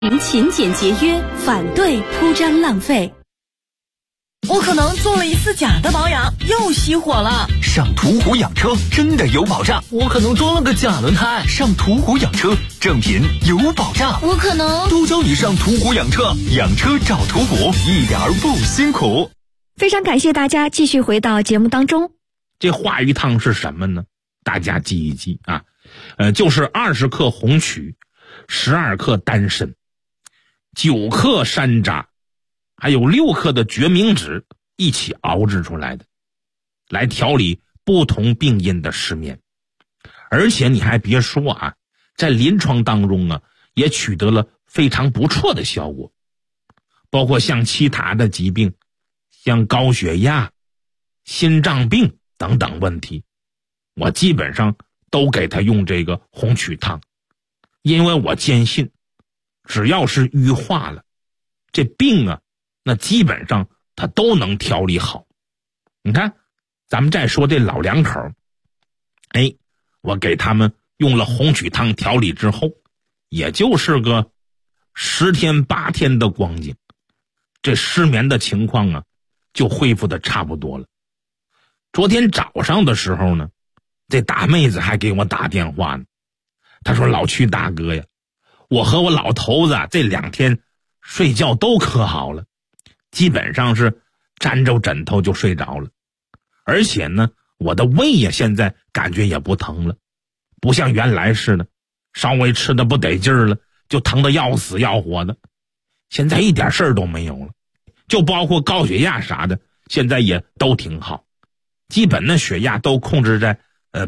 勤俭节约，反对铺张浪费。 我可能做了一次假的保养，又熄火了。 上途虎养车真的有保障。 我可能装了个假轮胎。 上途虎养车，正品有保障。 我可能都教你上途虎养车，养车找途虎，一点儿不辛苦。 非常感谢大家继续回到节目当中。 这话鱼汤是什么呢？大家记一记啊，就是20克红曲，12克丹参，9克山楂，还有6克的决明子一起熬制出来的，来调理不同病因的失眠。而且你还别说啊，在临床当中啊，也取得了非常不错的效果，包括像其他的疾病，像高血压、心脏病等等问题，我基本上都给他用这个红曲汤，因为我坚信，只要是瘀化了，这病啊，那基本上他都能调理好。你看，咱们再说这老两口，我给他们用了红曲汤调理之后，也就是个10天8天的光景，这失眠的情况啊，就恢复的差不多了。昨天早上的时候呢，这大妹子还给我打电话呢，她说：“老曲大哥呀，我和我老头子这2天睡觉都可好了，基本上是沾着枕头就睡着了，而且呢，我的胃呀现在感觉也不疼了，不像原来似的，稍微吃的不得劲儿了就疼得要死要活的，现在一点事儿都没有了，就包括高血压啥的，现在也都挺好，基本的血压都控制在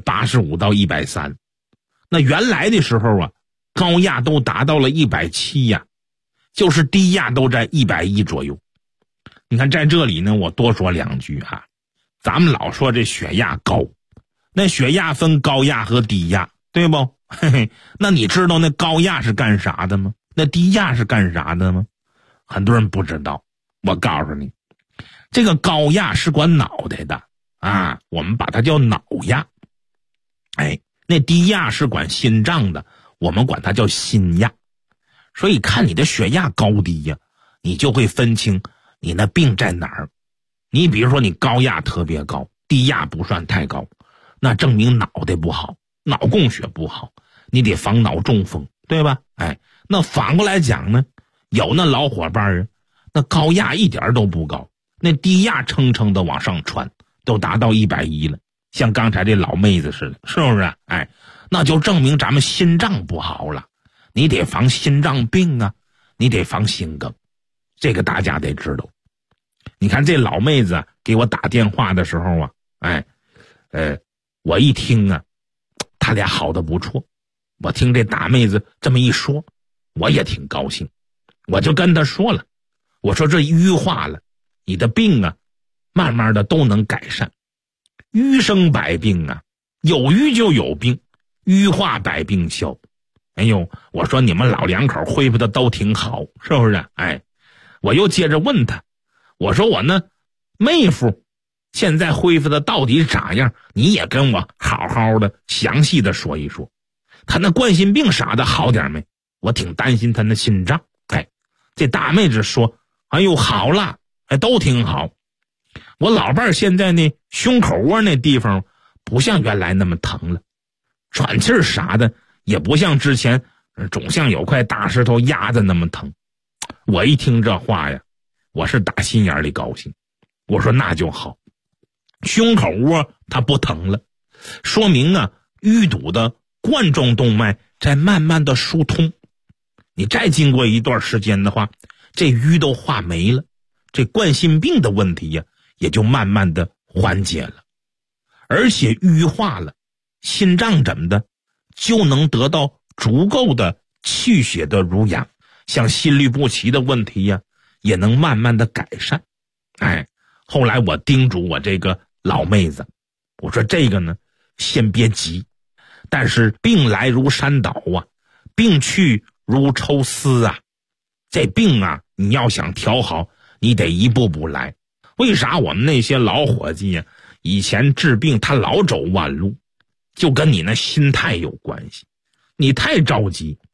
85到130，那原来的时候啊，高压都达到了170呀，就是低压都在110左右。你看在这里呢，我多说2句啊，咱们老说这血压高，那血压分高压和低压，对不？嘿嘿，那你知道那高压是干啥的吗？那低压是干啥的吗？很多人不知道，我告诉你，这个高压是管脑袋的啊，我们把它叫脑压。那低压是管心脏的，我们管它叫心压。所以看你的血压高低呀，你就会分清你那病在哪儿。你比如说你高压特别高，低压不算太高，那证明脑袋不好，脑供血不好，你得防脑中风，对吧？那反过来讲呢，有那老伙伴啊，那高压一点都不高，那低压蹭蹭的往上窜，都达到110了，像刚才这老妹子似的，是不是？那就证明咱们心脏不好了，你得防心脏病啊，你得防心梗，这个大家得知道。你看这老妹子给我打电话的时候啊，我一听啊，他俩好的不错，我听这大妹子这么一说，我也挺高兴，我就跟她说了，我说这瘀化了，你的病啊，慢慢的都能改善。瘀生百病啊，有瘀就有病，瘀化百病消。我说你们老两口恢复的都挺好，是不是？我又接着问他，我说我呢妹夫现在恢复的到底咋样，你也跟我好好的详细的说一说，他那冠心病啥的好点没？我挺担心他那心脏。这大妹子说，好了，都挺好。我老伴儿现在呢，胸口窝那地方不像原来那么疼了，喘气儿啥的也不像之前总像有块大石头压着那么疼。我一听这话呀，我是打心眼里高兴，我说那就好，胸口窝它不疼了，说明啊淤堵的冠状动脉在慢慢的疏通，你再经过一段时间的话，这淤都化没了，这冠心病的问题呀也就慢慢的缓解了，而且淤化了，心脏怎么的就能得到足够的气血的濡养，像心律不齐的问题呀也能慢慢的改善。后来我叮嘱我这个老妹子，我说这个呢先别急，但是病来如山倒啊，病去如抽丝啊，这病啊你要想调好，你得一步步来。为啥我们那些老伙计呀，以前治病他老走弯路，就跟你那心态有关系。你太着急，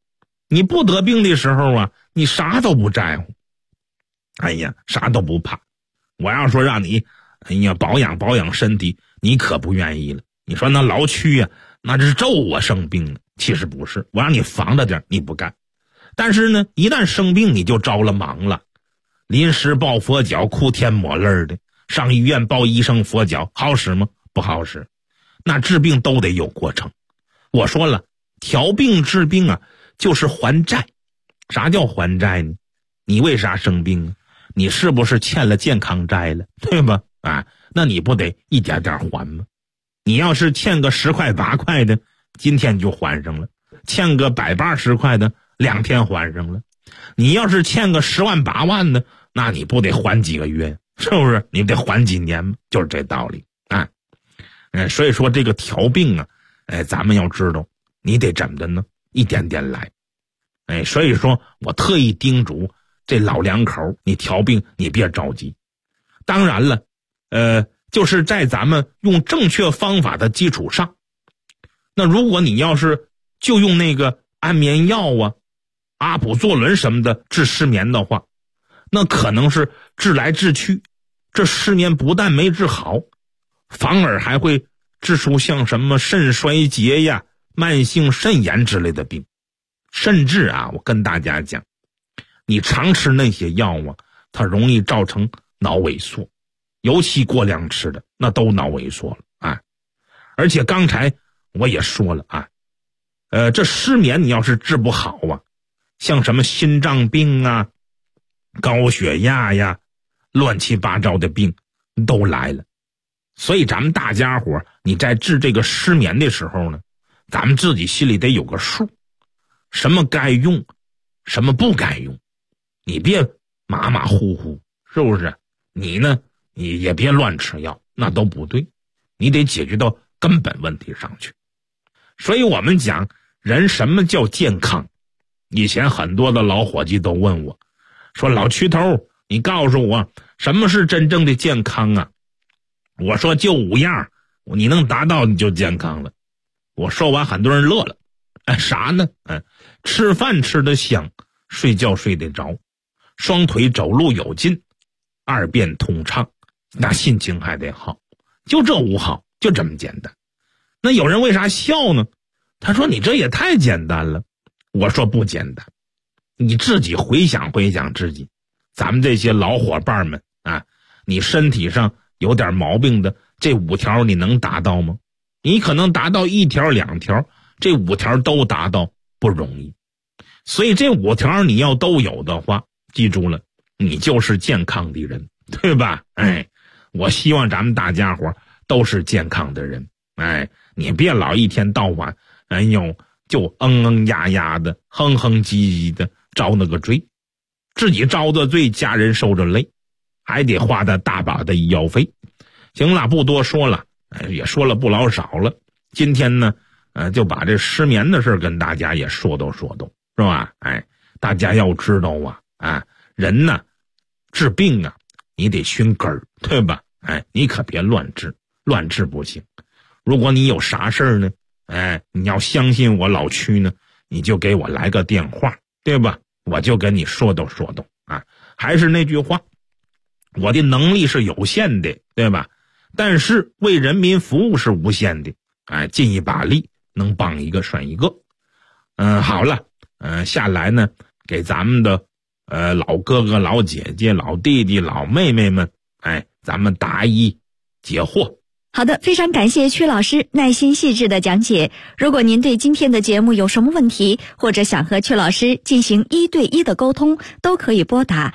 你不得病的时候啊，你啥都不在乎，哎呀，啥都不怕。我要说让你保养身体，你可不愿意了。你说那老区呀，那是咒我生病了，其实不是，我让你防着点，你不干。但是呢，一旦生病你就着了忙了，临时抱佛脚，哭天抹泪的，上医院抱医生佛脚，好使吗？不好使。那治病都得有过程。我说了，调病治病啊，就是还债。啥叫还债呢？你为啥生病啊？你是不是欠了健康债了，对吧？那你不得一点点还吗？你要是欠个10块8块的，今天就还上了；欠个180块的，2天还上了。你要是欠个10万8万的，那你不得还几个月？是不是？你得还几年吗？就是这道理啊。所以说这个调病啊，咱们要知道，你得怎么的呢？一点点来。所以说我特意叮嘱这老两口，你调病你别着急。当然了，就是在咱们用正确方法的基础上，那如果你要是就用那个安眠药啊、阿普唑仑什么的治失眠的话，那可能是治来治去，这失眠不但没治好，反而还会治出像什么肾衰竭呀、慢性肾炎之类的病。甚至啊，我跟大家讲，你常吃那些药啊，它容易造成脑萎缩，尤其过量吃的那都脑萎缩了啊。而且刚才我也说了啊，这失眠你要是治不好啊，像什么心脏病啊、高血压呀、乱七八糟的病都来了。所以咱们大家伙你在治这个失眠的时候呢，咱们自己心里得有个数，什么该用，什么不该用，你别马马虎虎，是不是？你呢，你也别乱吃药，那都不对，你得解决到根本问题上去。所以我们讲人什么叫健康，以前很多的老伙计都问我，说老区头，你告诉我什么是真正的健康啊？我说就5样，你能达到你就健康了。我说完很多人乐了，啥呢？吃饭吃得香，睡觉睡得着，双腿走路有劲，2便通畅，那心情还得好，就这5好，就这么简单。那有人为啥笑呢？他说你这也太简单了。我说不简单，你自己回想回想自己，咱们这些老伙伴们啊，你身体上有点毛病的这5条你能达到吗？你可能达到1条2条，这5条都达到不容易。所以这5条你要都有的话，记住了，你就是健康的人，对吧？我希望咱们大家伙都是健康的人。你别老一天到晚就呀呀的哼哼唧唧的遭那个罪，自己遭的罪，家人受着累，还得花的大把的医药费。行了，不多说了，也说了不老少了。今天呢就把这失眠的事跟大家也说道，是吧？大家要知道啊，人呢治病啊，你得寻根儿，对吧？你可别乱治，乱治不行。如果你有啥事儿呢，你要相信我老区呢，你就给我来个电话，对吧？我就跟你说道啊。还是那句话，我的能力是有限的，对吧？但是为人民服务是无限的，尽一把力，能帮一个算一个。好了，下来呢，给咱们的老哥哥、老姐姐、老弟弟、老妹妹们，咱们答疑解惑。 好的，非常感谢曲老师耐心细致的讲解。如果您对今天的节目有什么问题，或者想和曲老师进行1对1的沟通，都可以拨打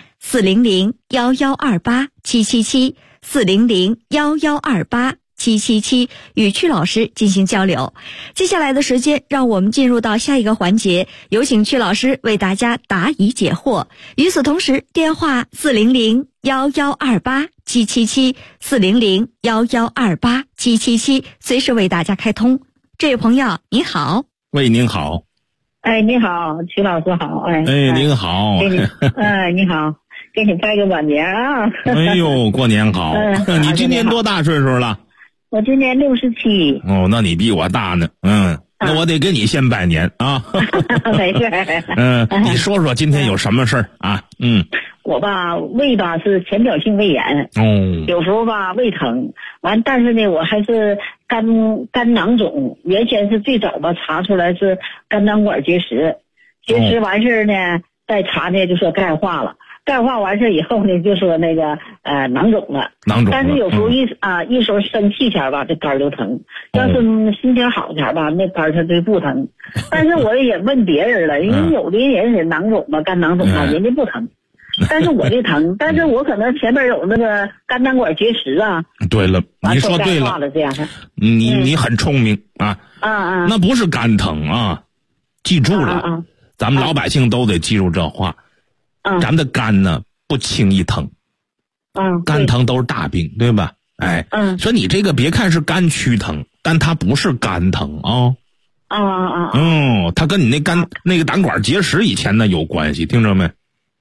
400-1128-777 400-1128-777与曲老师进行交流。接下来的时间，让我们进入到下一个环节，有请曲老师为大家答疑解惑。与此同时，电话400-1128-777 400-1128-777随时为大家开通。这位朋友你好。 喂，您好。 你好，曲老师好。 您好。 你好，给你拜个晚年啊。 哎呦，过年好。你今年多大岁数了？ 我今年67。 哦，那你比我大呢。 那我得给你先拜年啊。 没事。 你说说今天有什么事儿啊？ 我吧胃吧是浅表性胃炎，有时候吧胃疼，完但是呢我还是肝囊肿，原先是最早吧查出来是肝胆管结石，结石完事呢再查呢就说钙化了。钙化完事以后呢，就说那个囊肿了，但是有时候一时候生气前吧，这肝就疼；要是心情好前吧，那肝它就不疼。但是我也问别人了，因为有的人是囊肿嘛，肝囊肿啊，人家不疼，但是我这疼，但是我可能前面有那个肝胆管结石啊。 对了，你说对了， 这样你很聪明啊。那不是肝疼啊，记住了，咱们老百姓都得记住这话。咱们的肝呢不轻易疼，肝疼都是大病，对吧？说你这个别看是肝区疼，但它不是肝疼啊。它跟你那个胆管结石以前呢有关系，听着没？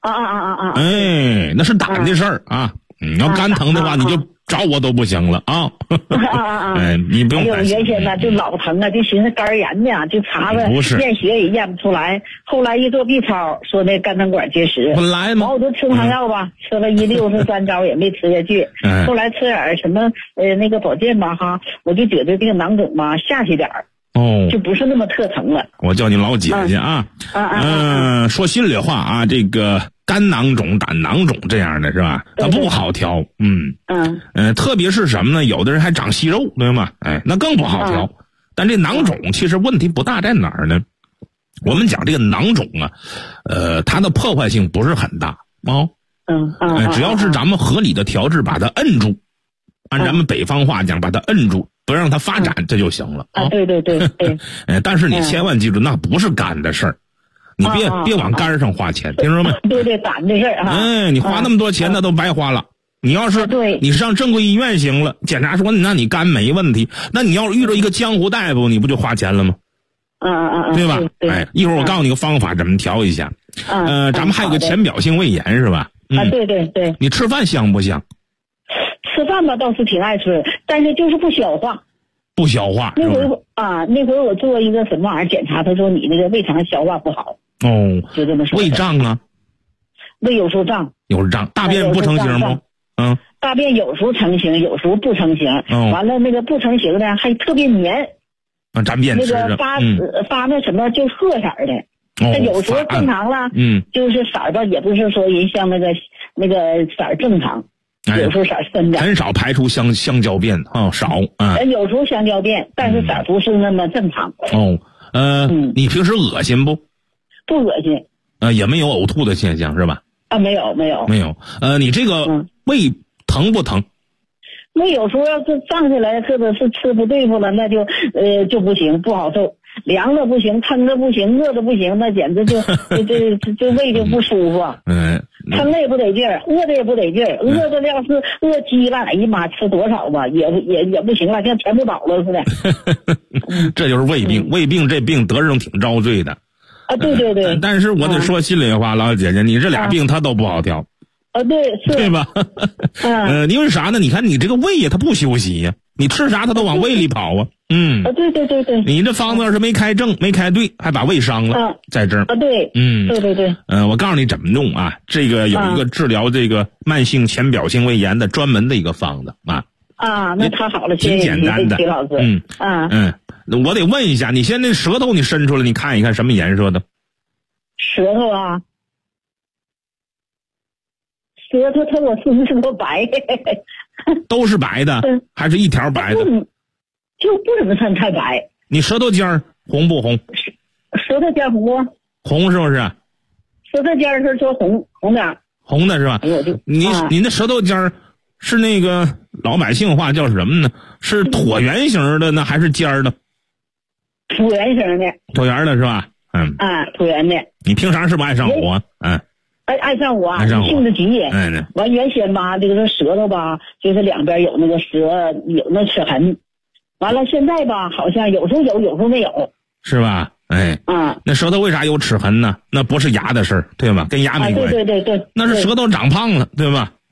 那是胆的事儿啊。你要肝疼的话，你就找我都不行了啊。你不用担心。 原先呢就老疼啊，就寻思肝炎呢，就查了验血也验不出来。后来一做 B 超，说那肝胆管结石。 本来嘛， 我都吃抗药吧，吃了163招也没吃下去。后来吃点什么那个保健吧哈，我就觉得这个囊肿吧下去点儿。就不是那么特疼了。 我叫你老姐姐啊。说心里话啊，这个肝囊肿、胆囊肿这样的是吧？它不好调。特别是什么呢？有的人还长息肉，对吗？那更不好调。但这囊肿其实问题不大在哪儿呢？我们讲这个囊肿啊，它的破坏性不是很大只要是咱们合理的调治，把它摁住，按咱们北方话讲，把它摁住。不让它发展，这就行了对。 但是你千万记住，那不是肝的事儿，你别往肝上花钱，听说没？ 对，胆的事儿你花那么多钱，那都白花了。你要是你上正规医院行了，检查说那你肝没问题，那你要是遇到一个江湖大夫，你不就花钱了吗？对吧？一会儿我告诉你个方法，怎么调一下。咱们还有个浅表性胃炎是吧？ 对。 你吃饭香不香？ 吃饭吧倒是挺爱吃，但是就是不消化。 不消化。 那回我做一个什么玩意儿检查，他说你那个胃肠消化不好。就这么说。 胃胀啊？ 胃有时候胀。 有时胀，大便不成形吗？ 大便有时候成型，有时候不成型。完了那个不成型的还特别黏。 沾便吃着。 那个发那什么就褐色的。它有时候正常了。就是色儿吧，也不是说人像那个色儿正常。有时候色深的， 很少排出香蕉便少有时候香蕉便，但是色不是那么正常。 你平时恶心不？ 不恶心。 也没有呕吐的现象是吧？ 没有。 你这个胃疼不疼？ 胃有时候要是胀起来，或者是吃不对付了，那就不行，不好受。凉的不行，疼的不行，饿的不行，那简直就胃就不舒服。疼的也不得劲儿，饿的也不得劲儿，饿的要是饿急了，哎呀妈，吃多少吧，也不行了，像全部倒了似的。 这就是胃病，胃病这病得上挺遭罪的。 对。 但是我得说心里话，老姐姐，你这俩病它都不好调。对吧？因为啥呢？你看你这个胃呀，它不休息呀，你吃啥它都往胃里跑啊。 对。 你这方子要是没开正，没开对，还把胃伤了，在这儿。 对。对。 我告诉你怎么弄啊？这个有一个治疗这个慢性浅表性胃炎的专门的一个方子那太好了， 挺简单的。 徐老师。 我得问一下，你现在舌头你伸出来，你看一看什么颜色的？ 舌头啊。舌头我是不是都白？ 都是白的，还是一条白的？ 就不怎么算太白。 你舌头尖儿红不红？ 舌头尖红不？ 红是不是？ 舌头尖儿是说红点。 红的是吧？你那舌头尖儿是那个老百姓话叫什么呢？是椭圆形的呢，还是尖儿的？ 椭圆形的。 椭圆的是吧？ 椭圆的。 你平常是不是爱上火？ 爱上火，性子急。完原先吧，这个舌头吧，就是两边有那个有那齿痕。完了现在吧，好像有时候有，有时候没有。 是吧？那舌头为啥有齿痕呢？那不是牙的事儿，对吧？跟牙没关系。 对。 那是舌头长胖了，对吧？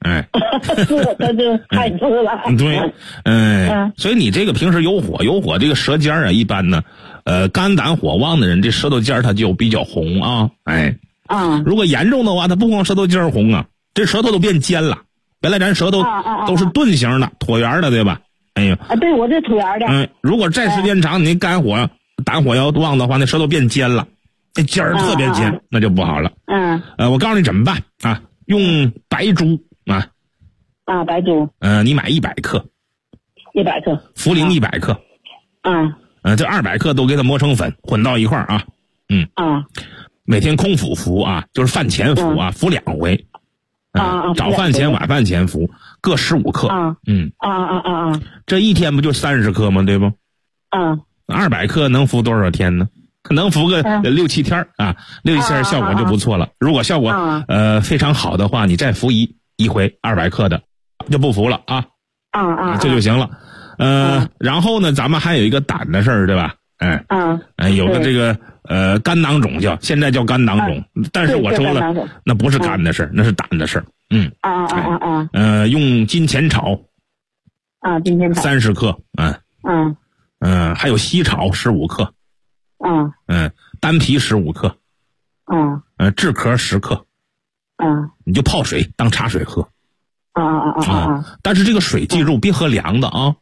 哎， 是，他就太吃了。 对，所以你这个平时有火这个舌尖啊，一般呢，肝胆火旺的人，这舌头尖它就比较红啊，哎，如果严重的话，它不光舌头尖红啊，这舌头都变尖了。原来咱舌头都是钝形的、椭圆的，对吧？哎呦， 对，我这椭圆的。 如果再时间长，你肝火、胆火要旺的话，那舌头变尖了，那尖儿特别尖，那就不好了。我告诉你怎么办啊？用白术啊。 白术。 你买100克。 100克。 茯苓100克。这200克都给它磨成粉，混到一块儿啊。每天空腹服啊，就是饭前服啊，服2回。早饭前、晚饭前服，各15克。这一天不就30克吗？对不？200克能服多少天呢？能服个6、7天啊，6、7天效果就不错了。如果效果非常好的话，你再服一回200克的，就不服了啊。这就行了。然后呢，咱们还有一个胆的事儿，对吧？有的这个肝囊肿现在叫肝囊肿，但是我说了，那不是肝的事儿，那是胆的事儿。用金钱草。 金钱草 30克。还有西草15克。丹皮15克。炙壳10克。你就泡水当茶水喝。但是这个水记住别喝凉的啊。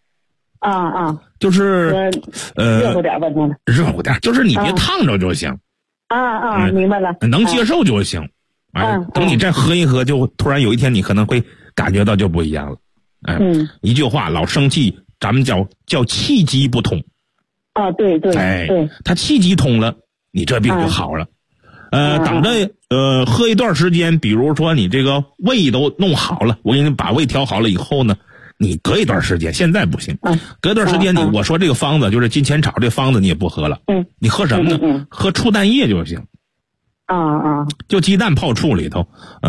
就是热乎点吧， 热乎点，就是你别烫着就行。 明白了， 能接受就行。等你再喝一喝，就突然有一天你可能会感觉到就不一样了。一句话，老生气，咱们叫气机不通。 对。 他气机通了，你这病就好了。等着喝一段时间，比如说你这个胃都弄好了，我给你把胃调好了以后呢，你隔一段时间，现在不行。隔一段时间我说这个方子就是金钱草这方子你也不喝了。你喝什么呢？喝醋蛋液就行。就鸡蛋泡醋里头。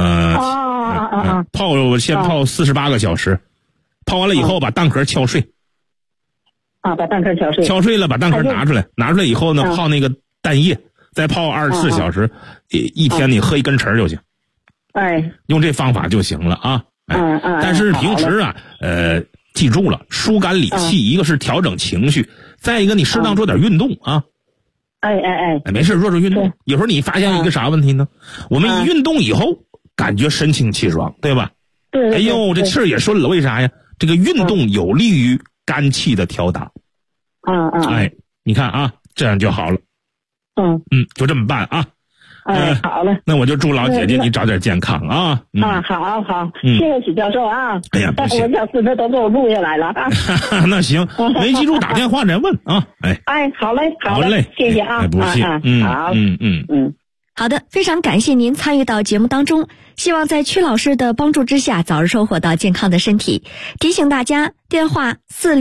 先泡48个小时，泡完了以后把蛋壳敲碎。 把蛋壳敲碎。 敲碎了把蛋壳拿出来以后呢，泡那个蛋液，再泡24小时，一天你喝1根橙就行。用这方法就行了啊。但是平时啊，记住了，疏肝理气，一个是调整情绪，再一个你适当做点运动啊。没事，做运动。有时候你发现一个啥问题呢？我们一运动以后，感觉神清气爽，对吧？ 对。 哎呦，这气儿也顺了，为啥呀？这个运动有利于肝气的调达。你看啊，这样就好了。就这么办啊。 好了， 那我就祝老姐姐你早点健康啊。 好，谢谢许教授啊。 哎呀，不行， 我小孙子都给我录下来了啊。 那行，没记住打电话再问啊。 好嘞，谢谢啊。 不谢。 好。 好的，非常感谢您参与到节目当中，希望在曲老师的帮助之下，早日收获到健康的身体。提醒大家，电话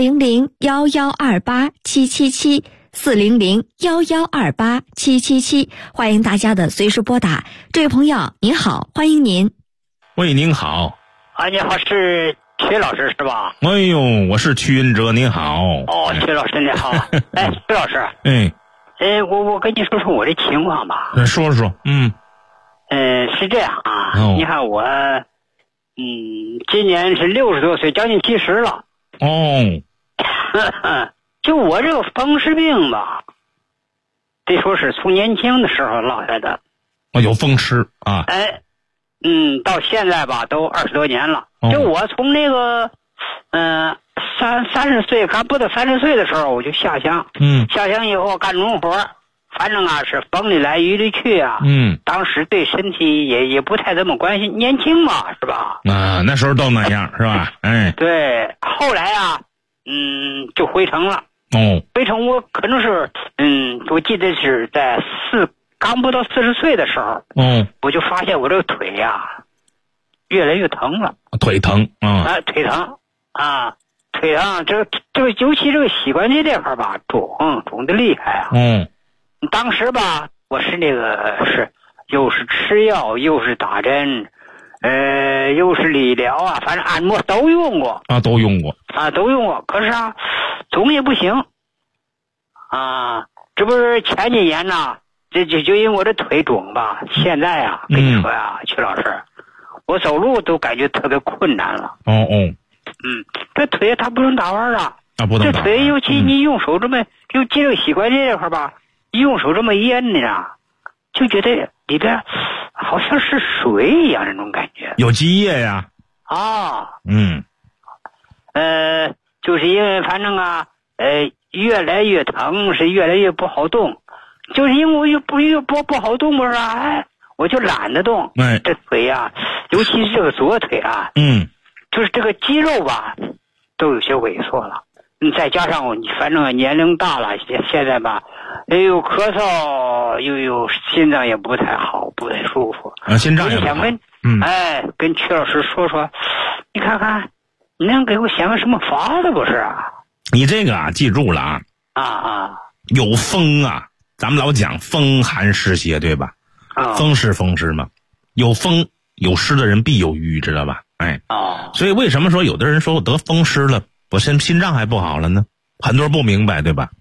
400-1128-777。400-1128-777，欢迎大家的随时拨打。这位朋友您好，欢迎您。 喂，您好。 你好，是曲老师是吧？ 哎呦，我是曲云哲，您好。 曲老师你好。曲老师。我跟你说说我的情况吧。 说说。 是这样啊。你看我，今年是60多岁，将近70了。就我这个风湿病吧，得说是从年轻的时候落下的。 有风湿啊。 到现在吧，都20多年了。就我从那个30岁，刚不到30岁的时候，我就下乡。下乡以后干农活，反正啊是风里来雨里去啊。当时对身体也不太怎么关心，年轻嘛，是吧？ 那时候都那样，是吧？ 对。后来啊，就回城了。回城我可能是，我记得是在刚不到40岁的时候，我就发现我这个腿呀，越来越疼了。 腿疼腿疼啊，腿疼，这个尤其这个膝关节这块吧，肿的厉害啊。当时吧，我是那个又是吃药，又是打针，又是理疗啊，反正按摩都用过。 都用过。 可是啊，总也不行啊。这不是前几年呢，就因为我这腿肿吧，现在啊，跟你说呀，曲老师， 我走路都感觉特别困难了。这腿它不能打弯啊， 不能打弯。 这腿尤其你用手这么就肌肉膝关节这块吧，一用手这么一摁呢，就觉得里边好像是水一样那种感觉。 有积液呀。 就是因为反正越来越疼，是越来越不好动，就是因为我越不好动不是我就懒得动。这腿呀，尤其是这个左腿啊，就是这个肌肉吧，都有些萎缩了。再加上你反正年龄大了，现在吧，又咳嗽，又有心脏也不太好，不太舒服。 心脏也不好。 我就想跟曲老师说说，你看看，你能给我想个什么法子不是啊？ 你这个记住了有风咱们老讲风寒湿邪，对吧？风湿嘛，有风有湿的人必有瘀，知道吧？所以为什么说有的人说我得风湿了，我心脏还不好了呢？很多人不明白，对吧？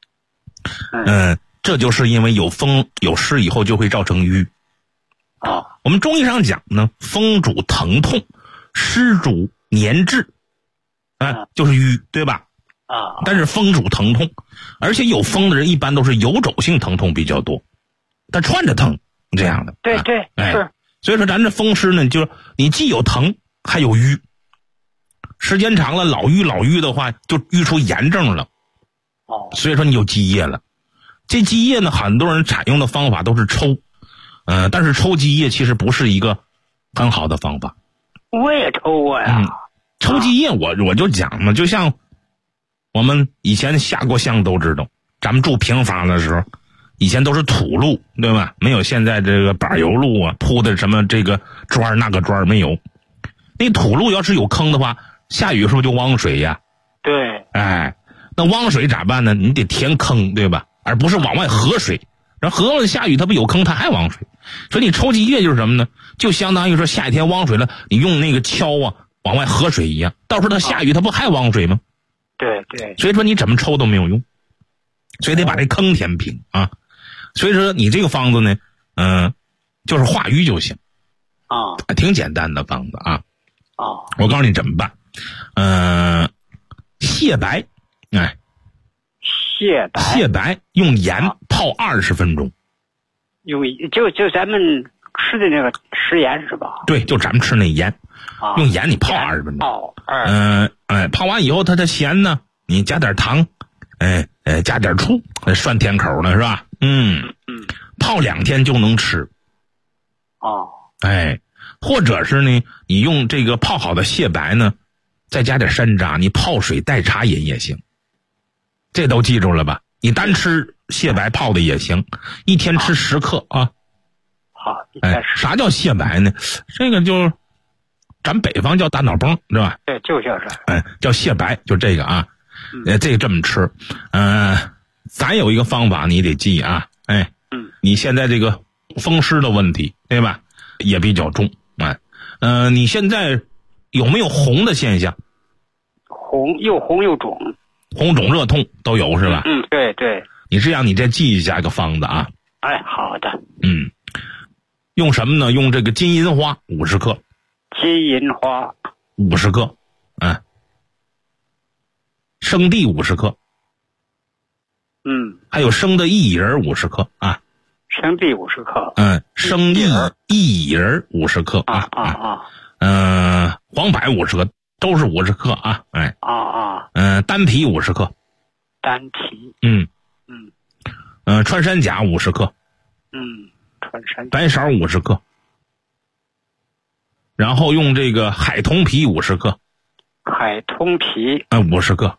这就是因为有风有湿以后就会造成瘀。我们中医上讲呢，风主疼痛，湿主粘滞，就是瘀，对吧？但是风主疼痛，而且有风的人一般都是游走性疼痛比较多，他串着疼这样的。 对，是。 所以说咱这风湿呢，就是你既有疼还有瘀，时间长了老瘀的话，就瘀出炎症了。所以说你有积液了。这积液呢，很多人采用的方法都是抽，但是抽积液其实不是一个很好的方法。 我也抽过呀。 抽积液我就讲嘛，就像我们以前下过乡都知道，咱们住平房的时候，以前都是土路，对吧？没有现在这个柏油路铺的什么这个砖那个砖没有。那土路要是有坑的话，下雨的时候就汪水呀。 对。 那汪水咋办呢？你得填坑，对吧？而不是往外合水。然后河里下雨它不有坑，它还汪水。所以你抽积液就是什么呢？就相当于说夏天汪水了，你用那个锹往外合水一样，到时候它下雨它不还汪水吗？ 对。 所以说你怎么抽都没有用，所以得把这坑填平所以说你这个方子呢，就是化瘀就行挺简单的方子我告诉你怎么办。蟹白，蟹白用盐泡20分钟， 就咱们吃的那个食盐是吧？ 对，就咱们吃那盐，用盐你泡20分钟。泡完以后它的咸呢，你加点糖，加点醋，涮甜口呢是吧？泡2天就能吃。或者是呢，你用这个泡好的蟹白呢，再加点山楂，你泡水代茶饮也行。这都记住了吧？你单吃蟹白泡的也行，一天吃10克好， 啥叫蟹白呢？这个就咱北方叫大脑崩，是吧？ 对，就叫这。 叫蟹白，就这个这个这么吃。咱有一个方法你得记你现在这个风湿的问题，对吧？也比较重你现在有没有红的现象？ 又红又肿。 红肿热痛都有是吧？ 对。 你这样，你再记一下个方子好的。 用什么呢？用这个金银花50克。 金银花 50克，生地50克。还有生的薏仁50克生地50克。 生薏仁50克黄柏50克，都是50克丹皮50克。 丹皮。 穿山甲50克。 穿山甲。 白芍50克。然后用这个海桐皮50克。 海桐皮 50克。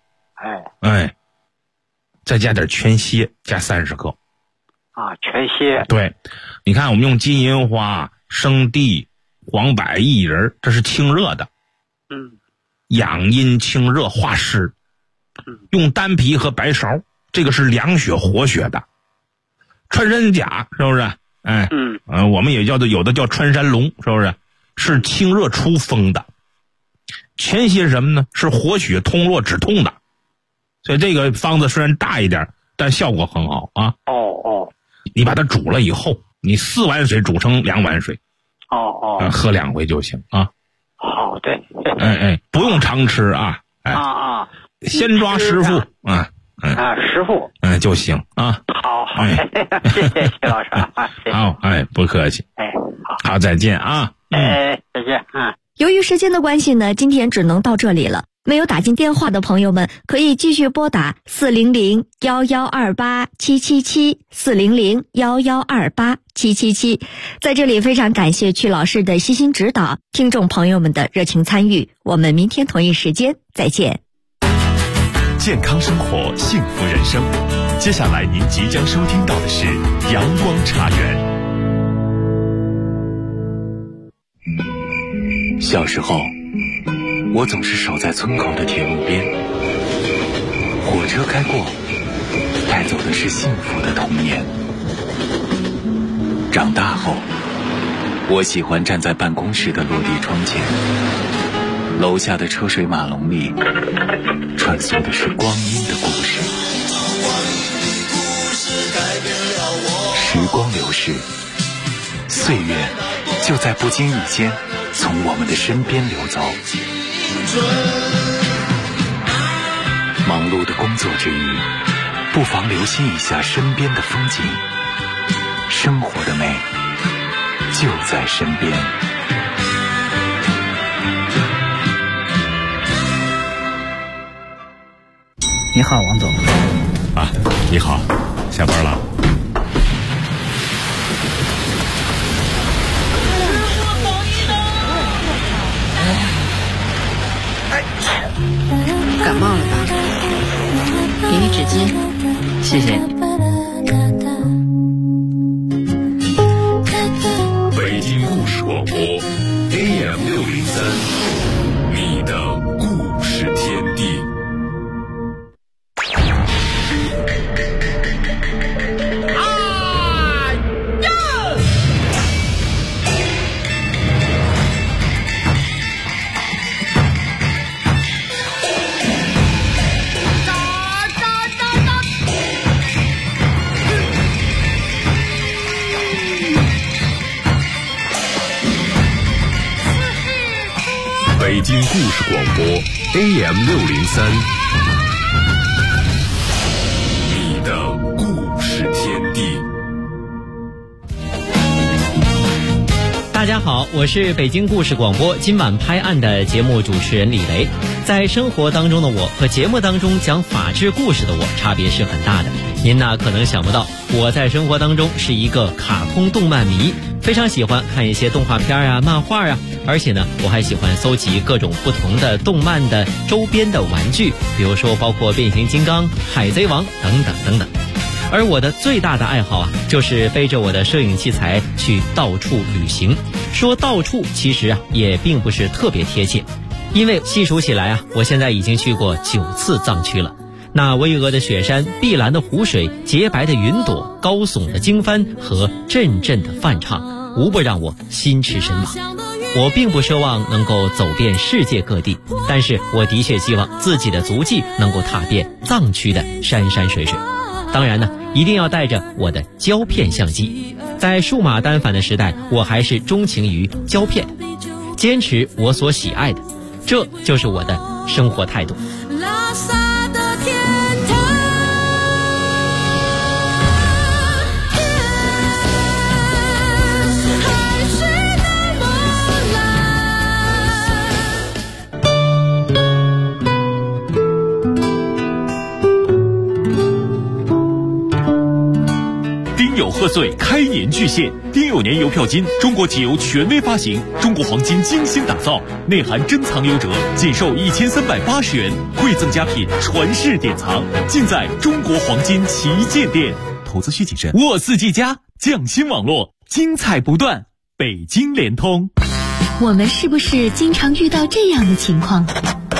再加点全蝎，加30克。 全蝎。 对，你看我们用金银花、生地、黄柏、薏仁，这是清热的。养阴清热化湿。用丹皮和白芍，这个是凉血活血的。穿山甲是不是？我们也有的叫穿山龙，是不是？是清热出风的。全蝎是什么呢？是活血通络止痛的。所以这个方子虽然大一点，但效果很好你把它煮了以后，你4碗水煮成2碗水， 喝2回就行啊。 好的。 不用常吃啊。先抓师傅师傅就行啊。 好，谢谢徐老师啊。 好，不客气。好，再见啊。 再见。 由于时间的关系呢，今天只能到这里了。没有打进电话的朋友们，可以继续拨打400-1128-777，400-1128-777。在这里非常感谢曲老师的悉心指导，听众朋友们的热情参与。我们明天同一时间再见。 健康生活，幸福人生。接下来您即将收听到的是阳光茶园。 小时候，我总是守在村口的铁路边，火车开过，带走的是幸福的童年。长大后，我喜欢站在办公室的落地窗前，楼下的车水马龙里穿梭的是光阴的故事。时光流逝，岁月就在不经意间从我们的身边流走。忙碌的工作之余，不妨留心一下身边的风景，生活的美就在身边。 你好，王总。 你好，下班了。 感冒了吧？给你纸巾，谢谢你。 北京故事广播 AM603，你的故事天地。北京故事广播 AM603，你的故事天地。 大家好，我是北京故事广播今晚拍案的节目主持人李雷。在生活当中的我和节目当中讲法治故事的我差别是很大的。您呢可能想不到，我在生活当中是一个卡通动漫迷，非常喜欢看一些动画片啊、漫画啊，而且呢我还喜欢搜集各种不同的动漫的周边的玩具，比如说包括变形金刚、海贼王等等等等。而我的最大的爱好啊，就是背着我的摄影器材去到处旅行。说到处其实啊也并不是特别贴切，因为细数起来啊，我现在已经去过9次藏区了。那巍峨的雪山、碧蓝的湖水、洁白的云朵、高耸的经幡和阵阵的梵唱，无不让我心驰神往。我并不奢望能够走遍世界各地，但是我的确希望自己的足迹能够踏遍藏区的山山水水。当然呢，一定要带着我的胶片相机。在数码单反的时代，我还是钟情于胶片，坚持我所喜爱的，这就是我的生活态度。 贺岁开年巨献，丁酉年邮票金，中国企邮权威发行，中国黄金精心打造，内含珍藏优折，仅售1380元，馈赠佳品，传世典藏，尽在中国黄金旗舰店。投资需谨慎。沃4G+匠心网络，精彩不断。北京联通。 我们是不是经常遇到这样的情况？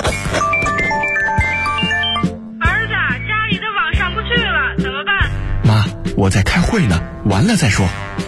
我在开会呢，完了再说。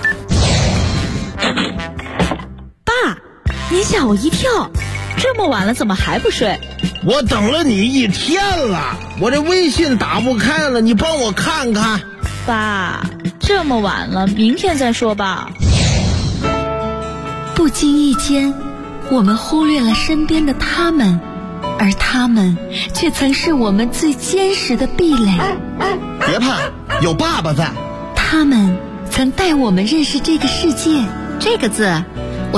爸，您吓我一跳，这么晚了怎么还不睡？ 我等了你1天了，我这微信打不开了，你帮我看看。 爸，这么晚了，明天再说吧。 不经意间，我们忽略了身边的他们，而他们却曾是我们最坚实的壁垒。 别怕，有爸爸在。 他们曾带我们认识这个世界。 这个字